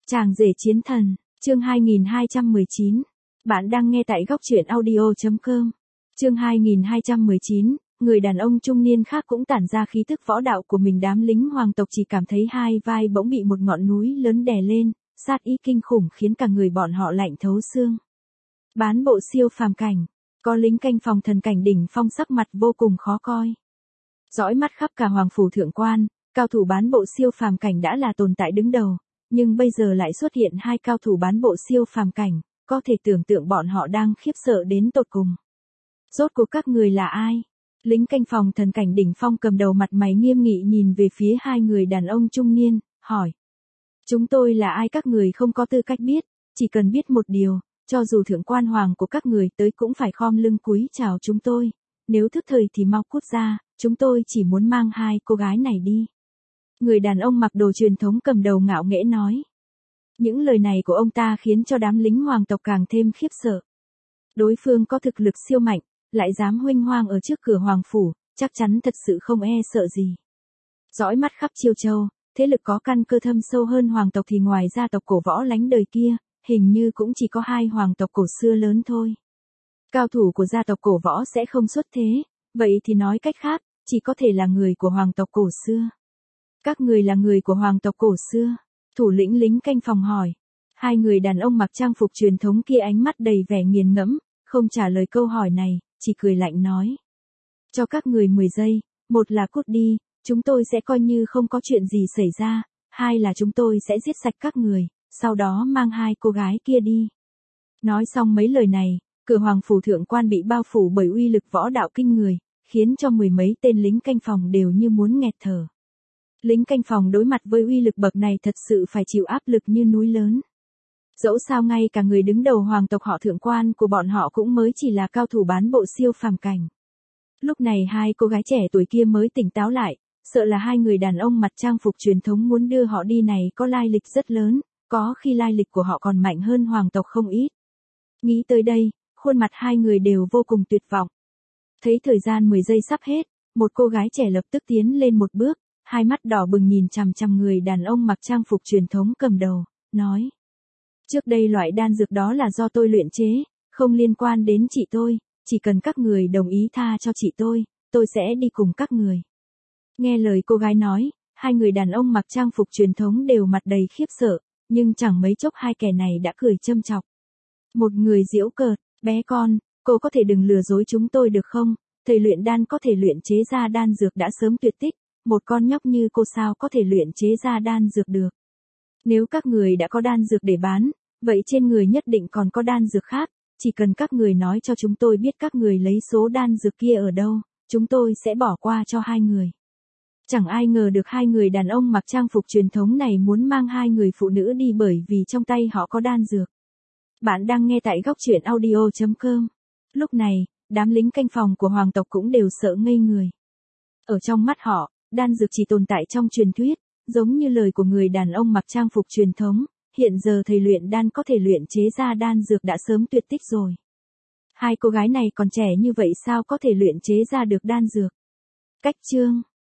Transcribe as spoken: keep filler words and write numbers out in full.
Chàng rể chiến thần, chương hai nghìn hai trăm mười chín. Bạn đang nghe tại góc truyện audio chấm com. Chương hai nghìn hai trăm mười chín, người đàn ông trung niên khác cũng tản ra khí tức võ đạo của mình. Đám lính hoàng tộc chỉ cảm thấy hai vai bỗng bị một ngọn núi lớn đè lên, sát ý kinh khủng khiến cả người bọn họ lạnh thấu xương. Bán bộ siêu phàm cảnh, có lính canh phòng thần cảnh đỉnh phong sắc mặt vô cùng khó coi. Dõi mắt khắp cả hoàng phủ thượng quan, cao thủ bán bộ siêu phàm cảnh đã là tồn tại đứng đầu, nhưng bây giờ lại xuất hiện hai cao thủ bán bộ siêu phàm cảnh, có thể tưởng tượng bọn họ đang khiếp sợ đến tột cùng. Rốt cuộc các người là ai? Lính canh phòng thần cảnh đỉnh phong cầm đầu mặt mày nghiêm nghị nhìn về phía hai người đàn ông trung niên, hỏi. Chúng tôi là ai các người không có tư cách biết, chỉ cần biết một điều, cho dù thượng quan hoàng của các người tới cũng phải khom lưng cúi chào chúng tôi, nếu thức thời thì mau cút ra, chúng tôi chỉ muốn mang hai cô gái này đi. Người đàn ông mặc đồ truyền thống cầm đầu ngạo nghễ nói. Những lời này của ông ta khiến cho đám lính hoàng tộc càng thêm khiếp sợ. Đối phương có thực lực siêu mạnh, lại dám huênh hoang ở trước cửa hoàng phủ, chắc chắn thật sự không e sợ gì. Dõi mắt khắp Chiêu Châu, thế lực có căn cơ thâm sâu hơn hoàng tộc thì ngoài gia tộc cổ võ lánh đời kia, hình như cũng chỉ có hai hoàng tộc cổ xưa lớn thôi. Cao thủ của gia tộc cổ võ sẽ không xuất thế, vậy thì nói cách khác, chỉ có thể là người của hoàng tộc cổ xưa. Các người là người của hoàng tộc cổ xưa, thủ lĩnh lính canh phòng hỏi. Hai người đàn ông mặc trang phục truyền thống kia ánh mắt đầy vẻ nghiền ngẫm, không trả lời câu hỏi này, chỉ cười lạnh nói. Cho các người mười giây, một là cút đi, chúng tôi sẽ coi như không có chuyện gì xảy ra, hai là chúng tôi sẽ giết sạch các người, sau đó mang hai cô gái kia đi. Nói xong mấy lời này, cửa hoàng phủ thượng quan bị bao phủ bởi uy lực võ đạo kinh người, khiến cho mười mấy tên lính canh phòng đều như muốn nghẹt thở. Lính canh phòng đối mặt với uy lực bậc này thật sự phải chịu áp lực như núi lớn. Dẫu sao ngay cả người đứng đầu hoàng tộc họ thượng quan của bọn họ cũng mới chỉ là cao thủ bán bộ siêu phàm cảnh. Lúc này hai cô gái trẻ tuổi kia mới tỉnh táo lại, sợ là hai người đàn ông mặt trang phục truyền thống muốn đưa họ đi này có lai lịch rất lớn, có khi lai lịch của họ còn mạnh hơn hoàng tộc không ít. Nghĩ tới đây, khuôn mặt hai người đều vô cùng tuyệt vọng. Thấy thời gian mười giây sắp hết, một cô gái trẻ lập tức tiến lên một bước, hai mắt đỏ bừng nhìn chằm chằm người đàn ông mặc trang phục truyền thống cầm đầu, nói. Trước đây loại đan dược đó là do tôi luyện chế, không liên quan đến chị tôi, chỉ cần các người đồng ý tha cho chị tôi, tôi sẽ đi cùng các người. Nghe lời cô gái nói, hai người đàn ông mặc trang phục truyền thống đều mặt đầy khiếp sợ, nhưng chẳng mấy chốc hai kẻ này đã cười châm chọc. Một người giễu cợt, bé con, cô có thể đừng lừa dối chúng tôi được không, thầy luyện đan có thể luyện chế ra đan dược đã sớm tuyệt tích, một con nhóc như cô sao có thể luyện chế ra đan dược được. Nếu các người đã có đan dược để bán, vậy trên người nhất định còn có đan dược khác, chỉ cần các người nói cho chúng tôi biết các người lấy số đan dược kia ở đâu, chúng tôi sẽ bỏ qua cho hai người. Chẳng ai ngờ được hai người đàn ông mặc trang phục truyền thống này muốn mang hai người phụ nữ đi bởi vì trong tay họ có đan dược. Bạn đang nghe tại góc truyện audio chấm com. Lúc này, đám lính canh phòng của hoàng tộc cũng đều sợ ngây người. Ở trong mắt họ, đan dược chỉ tồn tại trong truyền thuyết, giống như lời của người đàn ông mặc trang phục truyền thống, hiện giờ thầy luyện đan có thể luyện chế ra đan dược đã sớm tuyệt tích rồi. Hai cô gái này còn trẻ như vậy sao có thể luyện chế ra được đan dược? Cách chương